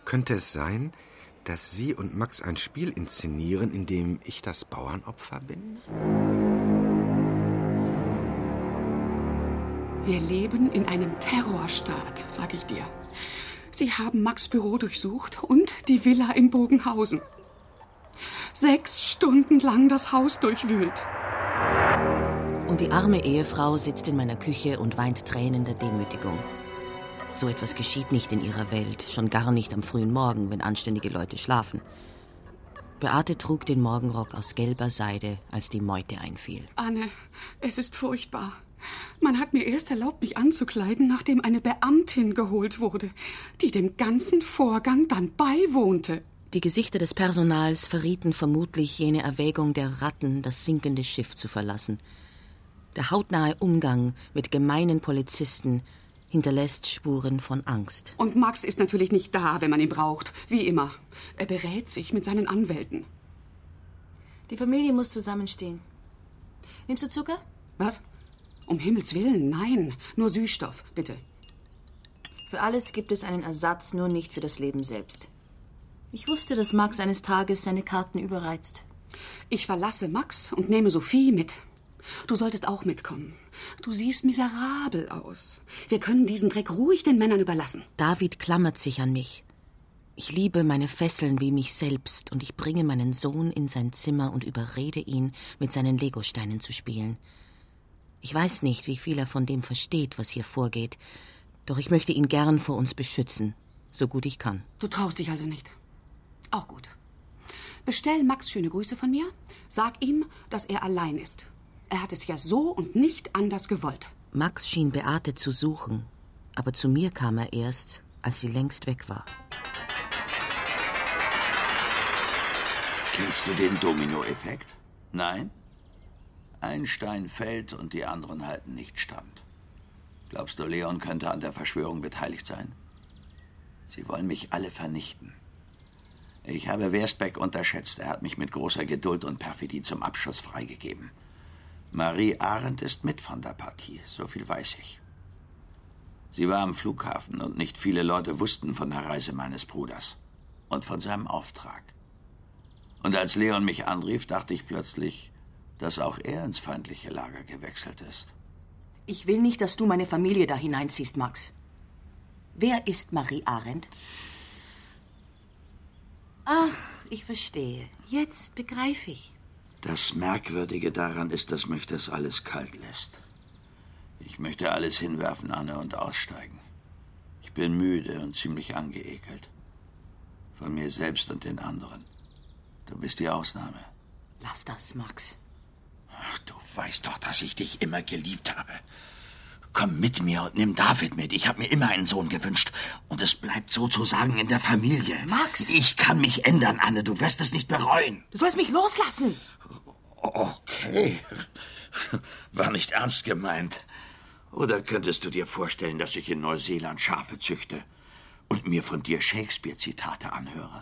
Könnte es sein, dass Sie und Max ein Spiel inszenieren, in dem ich das Bauernopfer bin? Wir leben in einem Terrorstaat, sag ich dir. Sie haben Max' Büro durchsucht und die Villa in Bogenhausen. 6 Stunden lang das Haus durchwühlt. Und die arme Ehefrau sitzt in meiner Küche und weint Tränen der Demütigung. So etwas geschieht nicht in ihrer Welt, schon gar nicht am frühen Morgen, wenn anständige Leute schlafen. Beate trug den Morgenrock aus gelber Seide, als die Meute einfiel. Anne, es ist furchtbar. Man hat mir erst erlaubt, mich anzukleiden, nachdem eine Beamtin geholt wurde, die dem ganzen Vorgang dann beiwohnte. Die Gesichter des Personals verrieten vermutlich jene Erwägung der Ratten, das sinkende Schiff zu verlassen. Der hautnahe Umgang mit gemeinen Polizisten hinterlässt Spuren von Angst. Und Max ist natürlich nicht da, wenn man ihn braucht. Wie immer. Er berät sich mit seinen Anwälten. Die Familie muss zusammenstehen. Nimmst du Zucker? Was? Um Himmels Willen, nein. Nur Süßstoff, bitte. Für alles gibt es einen Ersatz, nur nicht für das Leben selbst. Ich wusste, dass Max eines Tages seine Karten überreizt. Ich verlasse Max und nehme Sophie mit. Du solltest auch mitkommen. Du siehst miserabel aus. Wir können diesen Dreck ruhig den Männern überlassen. David klammert sich an mich. Ich liebe meine Fesseln wie mich selbst und ich bringe meinen Sohn in sein Zimmer und überrede ihn, mit seinen Legosteinen zu spielen. Ich weiß nicht, wie viel er von dem versteht, was hier vorgeht, doch ich möchte ihn gern vor uns beschützen, so gut ich kann. Du traust dich also nicht. Auch gut. Bestell Max schöne Grüße von mir. Sag ihm, dass er allein ist. Er hat es ja so und nicht anders gewollt. Max schien Beate zu suchen, aber zu mir kam er erst, als sie längst weg war. Kennst du den Dominoeffekt? Nein? Ein Stein fällt und die anderen halten nicht stand. Glaubst du, Leon könnte an der Verschwörung beteiligt sein? Sie wollen mich alle vernichten. Ich habe Wersbeck unterschätzt. Er hat mich mit großer Geduld und Perfidie zum Abschuss freigegeben. Marie Arendt ist mit von der Partie, so viel weiß ich. Sie war am Flughafen und nicht viele Leute wussten von der Reise meines Bruders und von seinem Auftrag. Und als Leon mich anrief, dachte ich plötzlich, dass auch er ins feindliche Lager gewechselt ist. Ich will nicht, dass du meine Familie da hineinziehst, Max. Wer ist Marie Arendt? Ach, ich verstehe. Jetzt begreife ich. Das Merkwürdige daran ist, dass mich das alles kalt lässt. Ich möchte alles hinwerfen, Anne, und aussteigen. Ich bin müde und ziemlich angeekelt. Von mir selbst und den anderen. Du bist die Ausnahme. Lass das, Max. Ach, du weißt doch, dass ich dich immer geliebt habe. Komm mit mir und nimm David mit. Ich habe mir immer einen Sohn gewünscht. Und es bleibt sozusagen in der Familie. Max! Ich kann mich ändern, Anne. Du wirst es nicht bereuen. Du sollst mich loslassen. Okay. War nicht ernst gemeint. Oder könntest du dir vorstellen, dass ich in Neuseeland Schafe züchte und mir von dir Shakespeare-Zitate anhöre?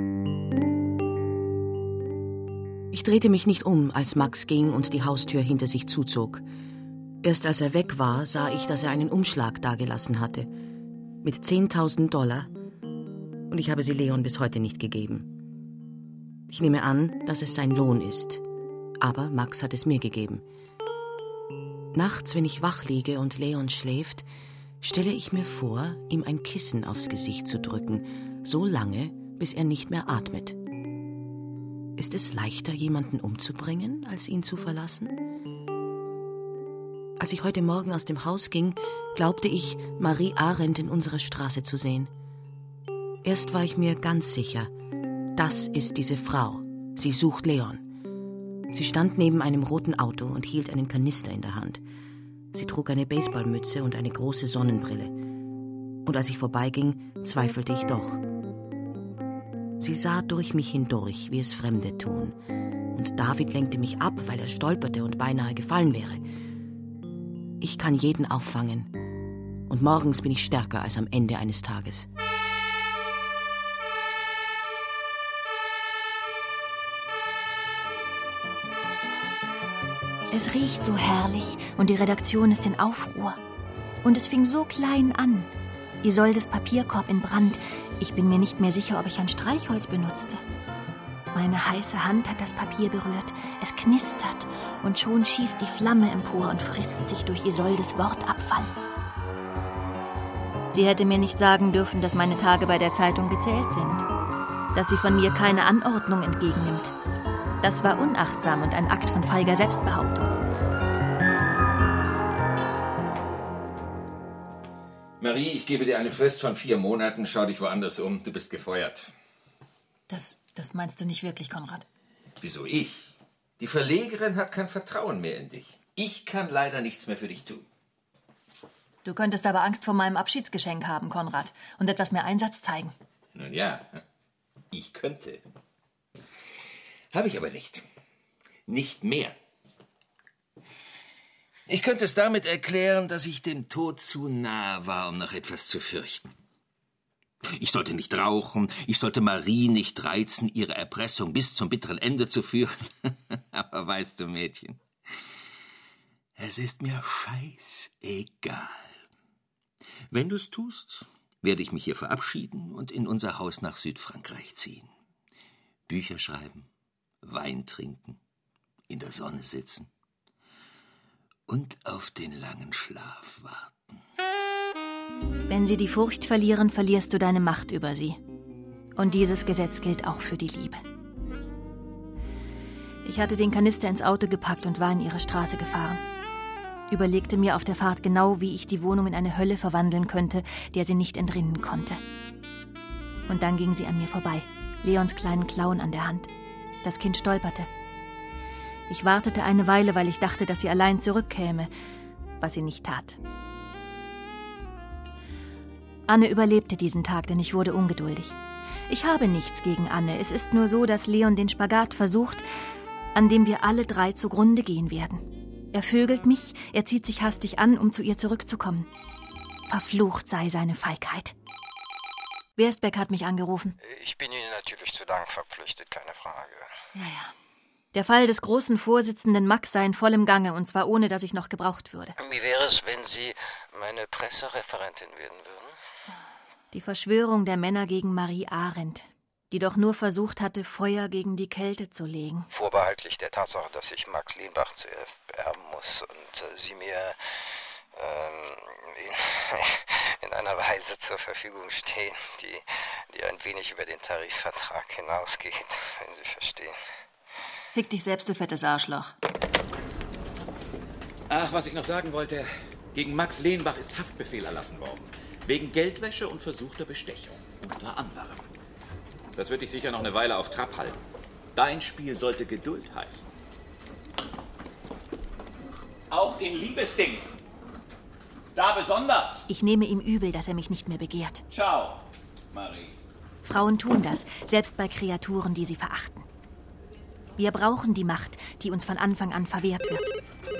Ich drehte mich nicht um, als Max ging und die Haustür hinter sich zuzog. Erst als er weg war, sah ich, dass er einen Umschlag dagelassen hatte. Mit $10.000. Und ich habe sie Leon bis heute nicht gegeben. Ich nehme an, dass es sein Lohn ist. Aber Max hat es mir gegeben. Nachts, wenn ich wach liege und Leon schläft, stelle ich mir vor, ihm ein Kissen aufs Gesicht zu drücken, so lange, bis er nicht mehr atmet. Ist es leichter, jemanden umzubringen, als ihn zu verlassen? Als ich heute Morgen aus dem Haus ging, glaubte ich, Marie Arendt in unserer Straße zu sehen. Erst war ich mir ganz sicher, das ist diese Frau. Sie sucht Leon. Sie stand neben einem roten Auto und hielt einen Kanister in der Hand. Sie trug eine Baseballmütze und eine große Sonnenbrille. Und als ich vorbeiging, zweifelte ich doch. Sie sah durch mich hindurch, wie es Fremde tun. Und David lenkte mich ab, weil er stolperte und beinahe gefallen wäre. Ich kann jeden auffangen. Und morgens bin ich stärker als am Ende eines Tages. Es riecht so herrlich und die Redaktion ist in Aufruhr. Und es fing so klein an. Isoldes Papierkorb in Brand, Ich bin mir nicht mehr sicher, ob ich ein Streichholz benutzte. Meine heiße Hand hat das Papier berührt. Es knistert und schon schießt die Flamme empor und frisst sich durch Isoldes Wortabfall. Sie hätte mir nicht sagen dürfen, dass meine Tage bei der Zeitung gezählt sind. Dass sie von mir keine Anordnung entgegennimmt. Das war unachtsam und ein Akt von feiger Selbstbehauptung. Marie, ich gebe dir eine Frist von 4 Monaten. Schau dich woanders um. Du bist gefeuert. Das meinst du nicht wirklich, Konrad? Wieso ich? Die Verlegerin hat kein Vertrauen mehr in dich. Ich kann leider nichts mehr für dich tun. Du könntest aber Angst vor meinem Abschiedsgeschenk haben, Konrad, und etwas mehr Einsatz zeigen. Nun ja, ich könnte. Habe ich aber nicht. Nicht mehr. Ich könnte es damit erklären, dass ich dem Tod zu nah war, um noch etwas zu fürchten. Ich sollte nicht rauchen, ich sollte Marie nicht reizen, ihre Erpressung bis zum bitteren Ende zu führen. Aber weißt du, Mädchen, es ist mir scheißegal. Wenn du es tust, werde ich mich hier verabschieden und in unser Haus nach Südfrankreich ziehen. Bücher schreiben, Wein trinken, in der Sonne sitzen und auf den langen Schlaf warten. Wenn sie die Furcht verlieren, verlierst du deine Macht über sie. Und dieses Gesetz gilt auch für die Liebe. Ich hatte den Kanister ins Auto gepackt und war in ihre Straße gefahren. Überlegte mir auf der Fahrt genau, wie ich die Wohnung in eine Hölle verwandeln könnte, der sie nicht entrinnen konnte. Und dann ging sie an mir vorbei, Leons kleinen Clown an der Hand. Das Kind stolperte. Ich wartete eine Weile, weil ich dachte, dass sie allein zurückkäme, was sie nicht tat. Anne überlebte diesen Tag, denn ich wurde ungeduldig. Ich habe nichts gegen Anne. Es ist nur so, dass Leon den Spagat versucht, an dem wir alle 3 zugrunde gehen werden. Er vögelt mich, er zieht sich hastig an, um zu ihr zurückzukommen. Verflucht sei seine Feigheit. Werstbeck hat mich angerufen. Ich bin Ihnen natürlich zu Dank verpflichtet, keine Frage. Ja. Der Fall des großen Vorsitzenden Max sei in vollem Gange, und zwar ohne, dass ich noch gebraucht würde. Wie wäre es, wenn Sie meine Pressereferentin werden würden? Die Verschwörung der Männer gegen Marie Arendt, die doch nur versucht hatte, Feuer gegen die Kälte zu legen. Vorbehaltlich der Tatsache, dass ich Max Lenbach zuerst beerben muss und Sie mir in einer Weise zur Verfügung stehen, die ein wenig über den Tarifvertrag hinausgeht, wenn Sie verstehen. Fick dich selbst, du fettes Arschloch. Ach, was ich noch sagen wollte. Gegen Max Lenbach ist Haftbefehl erlassen worden. Wegen Geldwäsche und versuchter Bestechung. Unter anderem. Das wird dich sicher noch eine Weile auf Trab halten. Dein Spiel sollte Geduld heißen. Auch in Liebesdingen. Da besonders. Ich nehme ihm übel, dass er mich nicht mehr begehrt. Ciao, Marie. Frauen tun das, selbst bei Kreaturen, die sie verachten. Wir brauchen die Macht, die uns von Anfang an verwehrt wird.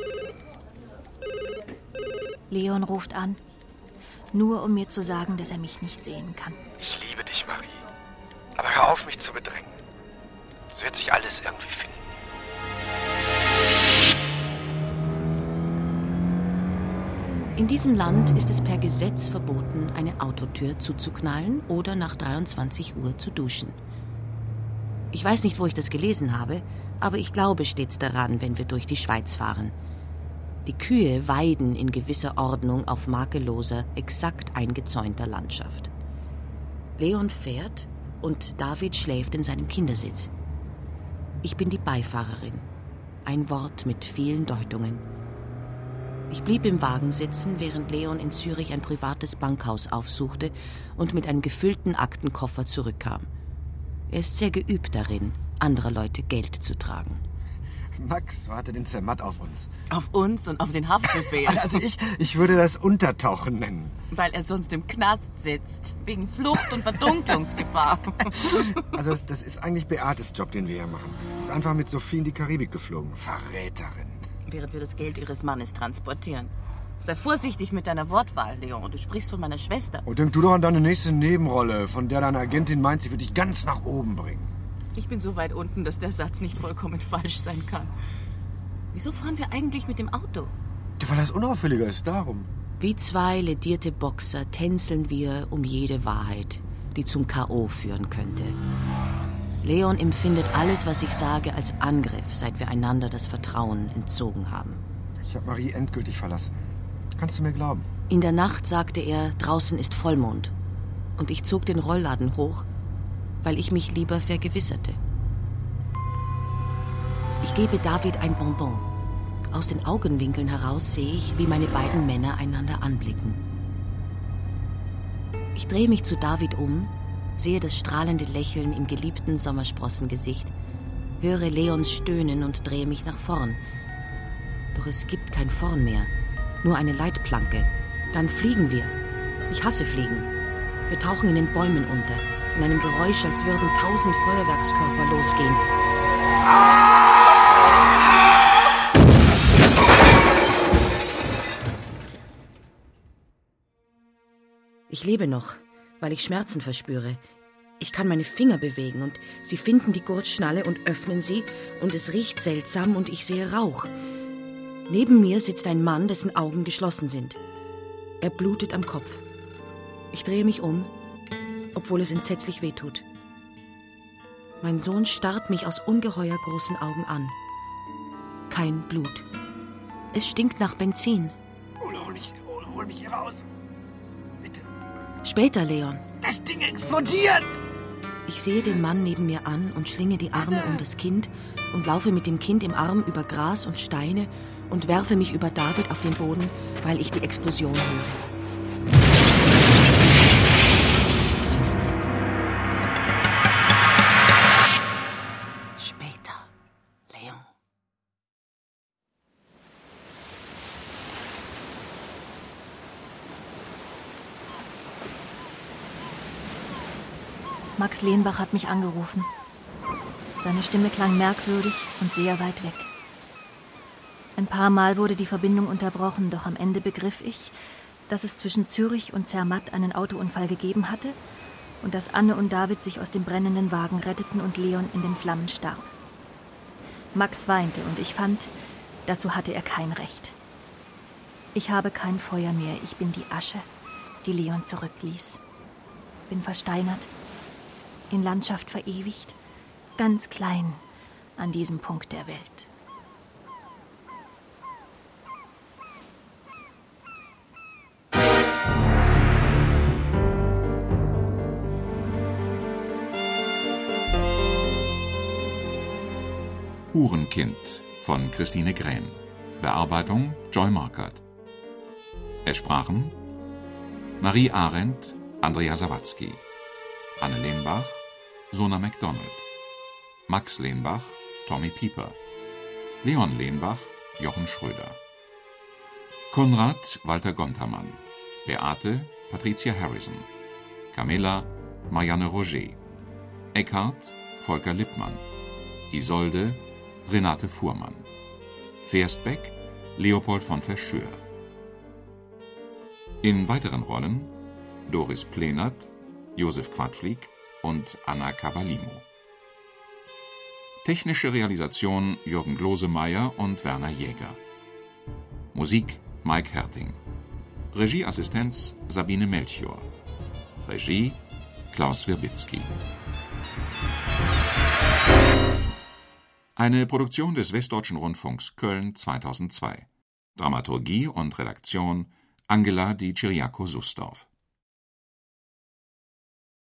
Leon ruft an, nur um mir zu sagen, dass er mich nicht sehen kann. Ich liebe dich, Marie. Aber hör auf, mich zu bedrängen. Es wird sich alles irgendwie finden. In diesem Land ist es per Gesetz verboten, eine Autotür zuzuknallen oder nach 23 Uhr zu duschen. Ich weiß nicht, wo ich das gelesen habe, aber ich glaube stets daran, wenn wir durch die Schweiz fahren. Die Kühe weiden in gewisser Ordnung auf makelloser, exakt eingezäunter Landschaft. Leon fährt und David schläft in seinem Kindersitz. Ich bin die Beifahrerin. Ein Wort mit vielen Deutungen. Ich blieb im Wagen sitzen, während Leon in Zürich ein privates Bankhaus aufsuchte und mit einem gefüllten Aktenkoffer zurückkam. Er ist sehr geübt darin, anderer Leute Geld zu tragen. Max wartet in Zermatt auf uns. Auf uns und auf den Haftbefehl. Also ich würde das Untertauchen nennen. Weil er sonst im Knast sitzt. Wegen Flucht und Verdunklungsgefahr. Also das ist eigentlich Beates Job, den wir hier machen. Sie ist einfach mit Sophie in die Karibik geflogen. Verräterin. Während wir das Geld ihres Mannes transportieren. Sei vorsichtig mit deiner Wortwahl, Leon. Du sprichst von meiner Schwester. Oh, denk du doch an deine nächste Nebenrolle, von der deine Agentin meint, sie wird dich ganz nach oben bringen. Ich bin so weit unten, dass der Satz nicht vollkommen falsch sein kann. Wieso fahren wir eigentlich mit dem Auto? Ja, weil das unauffälliger ist, darum. Wie 2 ledierte Boxer tänzeln wir um jede Wahrheit, die zum K.O. führen könnte. Leon empfindet alles, was ich sage, als Angriff, seit wir einander das Vertrauen entzogen haben. Ich habe Marie endgültig verlassen. Kannst du mir glauben? In der Nacht sagte er, draußen ist Vollmond. Und ich zog den Rollladen hoch, weil ich mich lieber vergewisserte. Ich gebe David ein Bonbon. Aus den Augenwinkeln heraus sehe ich, wie meine beiden Männer einander anblicken. Ich drehe mich zu David um, sehe das strahlende Lächeln im geliebten Sommersprossengesicht, höre Leons Stöhnen und drehe mich nach vorn. Doch es gibt kein Vorn mehr, nur eine Leitplanke. Dann fliegen wir. Ich hasse Fliegen. Wir tauchen in den Bäumen unter, in einem Geräusch, als würden 1000 Feuerwerkskörper losgehen. Ich lebe noch, weil ich Schmerzen verspüre. Ich kann meine Finger bewegen und sie finden die Gurtschnalle und öffnen sie und es riecht seltsam und ich sehe Rauch. Neben mir sitzt ein Mann, dessen Augen geschlossen sind. Er blutet am Kopf. Ich drehe mich um, obwohl es entsetzlich wehtut. Mein Sohn starrt mich aus ungeheuer großen Augen an. Kein Blut. Es stinkt nach Benzin. Hol mich hier raus. Bitte. Später, Leon. Das Ding explodiert! Ich sehe den Mann neben mir an und schlinge die Arme um das Kind und laufe mit dem Kind im Arm über Gras und Steine und werfe mich über David auf den Boden, weil ich die Explosion höre. Später, Leon. Max Lehnbach hat mich angerufen. Seine Stimme klang merkwürdig und sehr weit weg. Ein paar Mal wurde die Verbindung unterbrochen, doch am Ende begriff ich, dass es zwischen Zürich und Zermatt einen Autounfall gegeben hatte und dass Anne und David sich aus dem brennenden Wagen retteten und Leon in den Flammen starb. Max weinte und ich fand, dazu hatte er kein Recht. Ich habe kein Feuer mehr, ich bin die Asche, die Leon zurückließ. Bin versteinert, in Landschaft verewigt, ganz klein an diesem Punkt der Welt. Hurenkind von Christine Grähn. Bearbeitung Joy Markert. Es sprachen Marie Arendt, Andrea Sawatzki, Anne Lehnbach, Sona MacDonald, Max Lehnbach, Tommy Pieper, Leon Lehnbach, Jochen Schröder, Konrad, Walter Gontermann, Beate, Patricia Harrison, Camilla, Marianne Roger, Eckhard, Volker Lippmann, Isolde, Renate Fuhrmann, Verstbeck, Leopold von Verscheur. In weiteren Rollen Doris Plenert, Josef Quadflieg und Anna Cavallino. Technische Realisation Jürgen Glosemeyer und Werner Jäger. Musik Mike Herting. Regieassistenz Sabine Melchior. Regie Klaus Wirbitzki. Eine Produktion des Westdeutschen Rundfunks Köln 2002. Dramaturgie und Redaktion Angela Di Ciriaco-Susdorf.